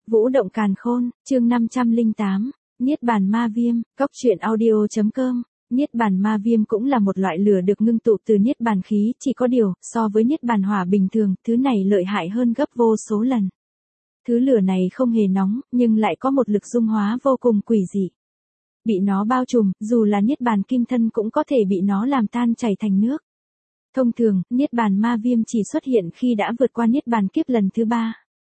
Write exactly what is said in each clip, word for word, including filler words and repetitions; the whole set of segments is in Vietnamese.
Vũ động càn khôn, chương năm trăm lẻ tám, Niết bàn ma viêm, cốc truyện audio.com. Niết bàn ma viêm cũng là một loại lửa được ngưng tụ từ niết bàn khí, chỉ có điều, so với niết bàn hỏa bình thường, thứ này lợi hại hơn gấp vô số lần. Thứ lửa này không hề nóng, nhưng lại có một lực dung hóa vô cùng quỷ dị. Bị nó bao trùm, dù là niết bàn kim thân cũng có thể bị nó làm tan chảy thành nước. Thông thường, niết bàn ma viêm chỉ xuất hiện khi đã vượt qua niết bàn kiếp lần thứ ba.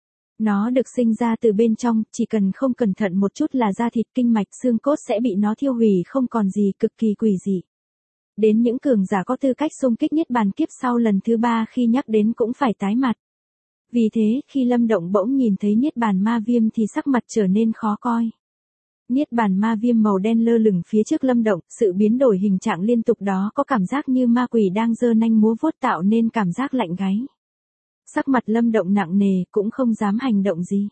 Nó được sinh ra từ bên trong, chỉ cần không cẩn thận một chút là da thịt, kinh mạch, xương cốt sẽ bị nó thiêu hủy không còn gì, cực kỳ quỷ dị. Đến những cường giả có tư cách xung kích niết bàn kiếp sau lần thứ ba khi nhắc đến cũng phải tái mặt. Vì thế, khi Lâm Động bỗng nhìn thấy niết bàn ma viêm thì sắc mặt trở nên khó coi. Niết bàn ma viêm màu đen lơ lửng phía trước Lâm Động, sự biến đổi hình trạng liên tục đó có cảm giác như ma quỷ đang giơ nanh múa vuốt tạo nên cảm giác lạnh gáy. Sắc mặt Lâm Động nặng nề, cũng không dám hành động gì.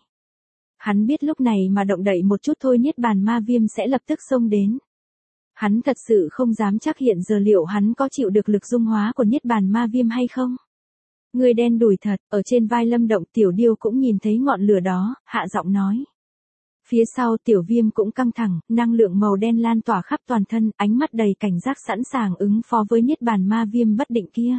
Hắn biết lúc này mà động đậy một chút thôi niết bàn ma viêm sẽ lập tức xông đến. Hắn thật sự không dám chắc hiện giờ liệu hắn có chịu được lực dung hóa của niết bàn ma viêm hay không. Người đen đủi thật, ở trên vai Lâm Động Tiểu Điêu cũng nhìn thấy ngọn lửa đó, hạ giọng nói. Phía sau Tiểu Viêm cũng căng thẳng, năng lượng màu đen lan tỏa khắp toàn thân, ánh mắt đầy cảnh giác sẵn sàng ứng phó với niết bàn ma viêm bất định kia.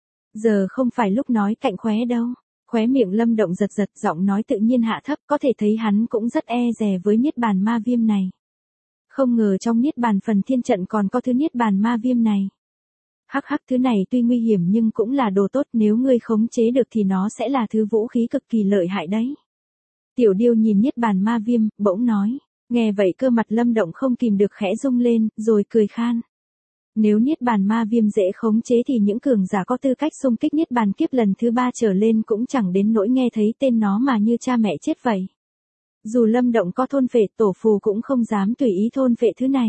Giờ không phải lúc nói cạnh khóe đâu. Khóe miệng Lâm Động giật giật, giọng nói tự nhiên hạ thấp, có thể thấy hắn cũng rất e dè với niết bàn ma viêm này. Không ngờ trong niết bàn phần thiên trận còn có thứ niết bàn ma viêm này. Hắc hắc, thứ này tuy nguy hiểm nhưng cũng là đồ tốt, nếu ngươi khống chế được thì nó sẽ là thứ vũ khí cực kỳ lợi hại đấy. Tiểu Điêu nhìn niết bàn ma viêm, bỗng nói. Nghe vậy cơ mặt Lâm Động không kìm được khẽ rung lên, rồi cười khan. Nếu niết bàn ma viêm dễ khống chế thì những cường giả có tư cách xung kích niết bàn kiếp lần thứ ba trở lên cũng chẳng đến nỗi nghe thấy tên nó mà như cha mẹ chết vậy. Dù Lâm Động có thôn phệ tổ phù cũng không dám tùy ý thôn phệ thứ này.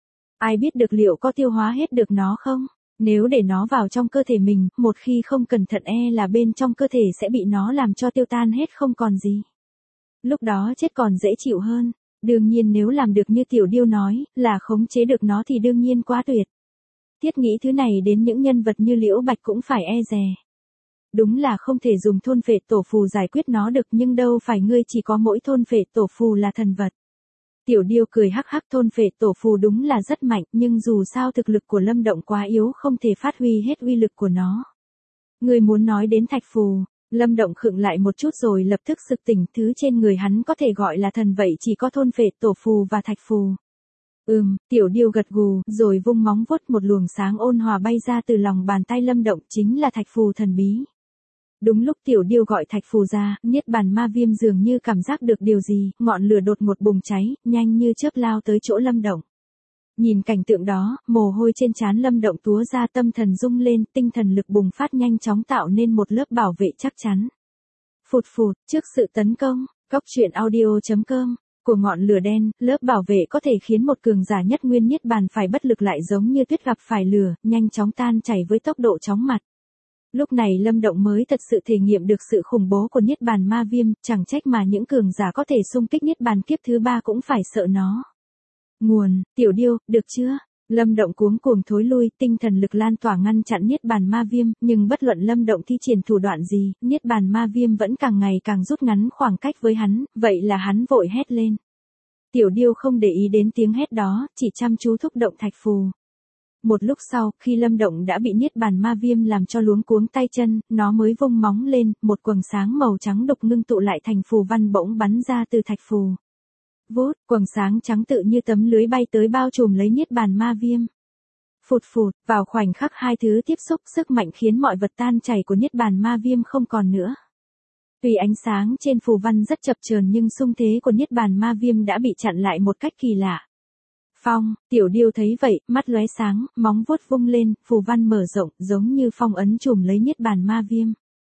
Ai biết được liệu có tiêu hóa hết được nó không? Nếu để nó vào trong cơ thể mình, một khi không cẩn thận e là bên trong cơ thể sẽ bị nó làm cho tiêu tan hết không còn gì. Lúc đó chết còn dễ chịu hơn. Đương nhiên nếu làm được như Tiểu Điêu nói, là khống chế được nó thì đương nhiên quá tuyệt. Thiết nghĩ thứ này đến những nhân vật như Liễu Bạch cũng phải e dè. Đúng là không thể dùng thôn phệ tổ phù giải quyết nó được, nhưng đâu phải ngươi chỉ có mỗi thôn phệ tổ phù là thần vật. Tiểu Điêu cười hắc hắc, thôn phệ tổ phù đúng là rất mạnh, nhưng dù sao thực lực của Lâm Động quá yếu, không thể phát huy hết uy lực của nó. Ngươi muốn nói đến thạch phù? Lâm Động khựng lại một chút rồi lập tức sực tỉnh, thứ trên người hắn có thể gọi là thần vậy chỉ có thôn phệ tổ phù và thạch phù. Ừm, Tiểu Điêu gật gù, rồi vung móng vuốt, một luồng sáng ôn hòa bay ra từ lòng bàn tay Lâm Động, chính là thạch phù thần bí. Đúng lúc Tiểu Điêu gọi thạch phù ra, niết bàn ma viêm dường như cảm giác được điều gì, ngọn lửa đột ngột bùng cháy, nhanh như chớp lao tới chỗ Lâm Động. Nhìn cảnh tượng đó, mồ hôi trên trán Lâm Động túa ra, tâm thần rung lên, tinh thần lực bùng phát nhanh chóng tạo nên một lớp bảo vệ chắc chắn. Phụt phụt, trước sự tấn công, cốc truyện audio.com. Của ngọn lửa đen, lớp bảo vệ có thể khiến một cường giả nhất nguyên niết bàn phải bất lực lại giống như tuyết gặp phải lửa, nhanh chóng tan chảy với tốc độ chóng mặt. Lúc này Lâm Động mới thật sự thể nghiệm được sự khủng bố của niết bàn ma viêm, chẳng trách mà những cường giả có thể xung kích niết bàn kiếp thứ ba cũng phải sợ nó. Nguồn, Tiểu Điêu, được chưa? Lâm Động cuống cuồng thối lui, tinh thần lực lan tỏa ngăn chặn niết bàn ma viêm, nhưng bất luận Lâm Động thi triển thủ đoạn gì, niết bàn ma viêm vẫn càng ngày càng rút ngắn khoảng cách với hắn, vậy là hắn vội hét lên. Tiểu Điêu không để ý đến tiếng hét đó, chỉ chăm chú thúc động thạch phù. Một lúc sau, khi Lâm Động đã bị niết bàn ma viêm làm cho luống cuống tay chân, nó mới vung móng lên, một quầng sáng màu trắng đục ngưng tụ lại thành phù văn bỗng bắn ra từ thạch phù. Vút, quầng sáng trắng tự như tấm lưới bay tới bao trùm lấy niết bàn ma viêm. Phụt phụt, vào khoảnh khắc hai thứ tiếp xúc, sức mạnh khiến mọi vật tan chảy của niết bàn ma viêm không còn nữa. Tuy ánh sáng trên phù văn rất chập chờn nhưng xung thế của niết bàn ma viêm đã bị chặn lại một cách kỳ lạ. Phong, Tiểu Điêu thấy vậy, mắt lóe sáng, móng vuốt vung lên, phù văn mở rộng, giống như phong ấn trùm lấy niết bàn ma viêm.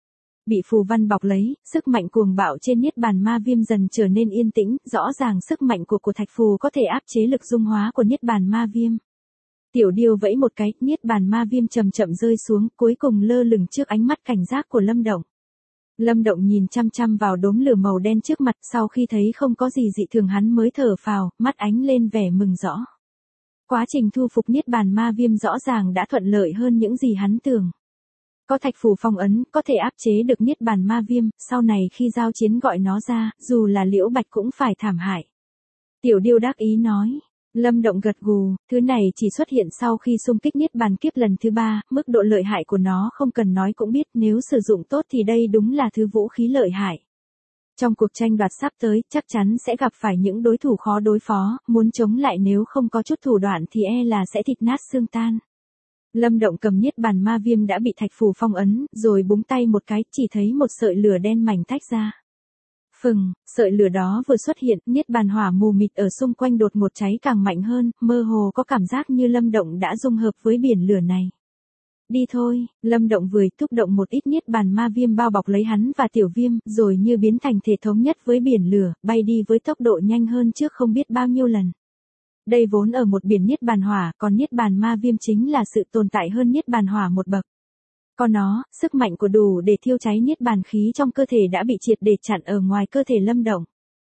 Bị phù văn bọc lấy, sức mạnh cuồng bạo trên niết bàn ma viêm dần trở nên yên tĩnh, rõ ràng sức mạnh của của thạch phù có thể áp chế lực dung hóa của niết bàn ma viêm. Tiểu Điêu vẫy một cái, niết bàn ma viêm chậm chậm rơi xuống, cuối cùng lơ lửng trước ánh mắt cảnh giác của Lâm Động. Lâm Động nhìn chăm chăm vào đốm lửa màu đen trước mặt, sau khi thấy không có gì dị thường hắn mới thở phào, mắt ánh lên vẻ mừng rõ. Quá trình thu phục niết bàn ma viêm rõ ràng đã thuận lợi hơn những gì hắn tưởng. Có thạch phù phong ấn, có thể áp chế được niết bàn ma viêm, sau này khi giao chiến gọi nó ra, dù là Liễu Bạch cũng phải thảm hại. Tiểu Điêu đắc ý nói. Lâm Động gật gù, thứ này chỉ xuất hiện sau khi xung kích niết bàn kiếp lần thứ ba, mức độ lợi hại của nó không cần nói cũng biết, nếu sử dụng tốt thì đây đúng là thứ vũ khí lợi hại. Trong cuộc tranh đoạt sắp tới, chắc chắn sẽ gặp phải những đối thủ khó đối phó, muốn chống lại nếu không có chút thủ đoạn thì e là sẽ thịt nát xương tan. Lâm Động cầm niết bàn ma viêm đã bị thạch phù phong ấn, rồi búng tay một cái, chỉ thấy một sợi lửa đen mảnh tách ra. Phừng, sợi lửa đó vừa xuất hiện, niết bàn hỏa mù mịt ở xung quanh đột ngột cháy càng mạnh hơn, mơ hồ có cảm giác như Lâm Động đã dung hợp với biển lửa này. Đi thôi, Lâm Động vừa thúc động một ít niết bàn ma viêm bao bọc lấy hắn và Tiểu Viêm, rồi như biến thành thể thống nhất với biển lửa, bay đi với tốc độ nhanh hơn trước không biết bao nhiêu lần. Đây vốn ở một biển niết bàn hỏa, còn niết bàn ma viêm chính là sự tồn tại hơn niết bàn hỏa một bậc. Có nó, sức mạnh của đủ để thiêu cháy niết bàn khí trong cơ thể đã bị triệt để chặn ở ngoài cơ thể Lâm Động.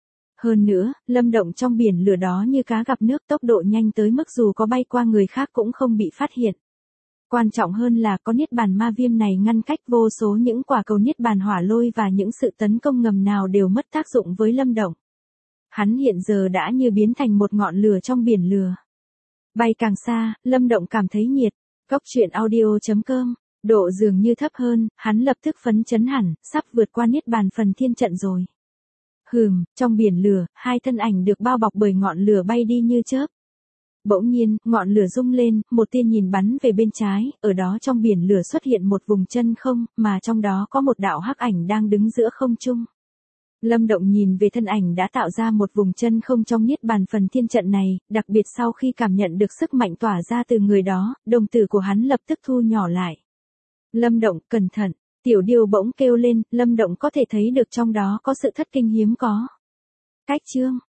Hơn nữa, Lâm Động trong biển lửa đó như cá gặp nước, tốc độ nhanh tới mức dù có bay qua người khác cũng không bị phát hiện. Quan trọng hơn là có niết bàn ma viêm này ngăn cách vô số những quả cầu niết bàn hỏa lôi và những sự tấn công ngầm nào đều mất tác dụng với Lâm Động. Hắn hiện giờ đã như biến thành một ngọn lửa trong biển lửa. Bay càng xa, Lâm Động cảm thấy nhiệt. Cốc truyện audio chấm com, độ dường như thấp hơn, hắn lập tức phấn chấn hẳn, sắp vượt qua niết bàn phần thiên trận rồi. Hừm, trong biển lửa, hai thân ảnh được bao bọc bởi ngọn lửa bay đi như chớp. Bỗng nhiên, ngọn lửa rung lên, một tia nhìn bắn về bên trái, ở đó trong biển lửa xuất hiện một vùng chân không, mà trong đó có một đạo hắc ảnh đang đứng giữa không trung. Lâm Động nhìn về thân ảnh đã tạo ra một vùng chân không trong niết bàn phần thiên trận này, đặc biệt sau khi cảm nhận được sức mạnh tỏa ra từ người đó, đồng tử của hắn lập tức thu nhỏ lại. Lâm Động, cẩn thận, Tiểu Điêu bỗng kêu lên, Lâm Động có thể thấy được trong đó có sự thất kinh hiếm có. Cách chương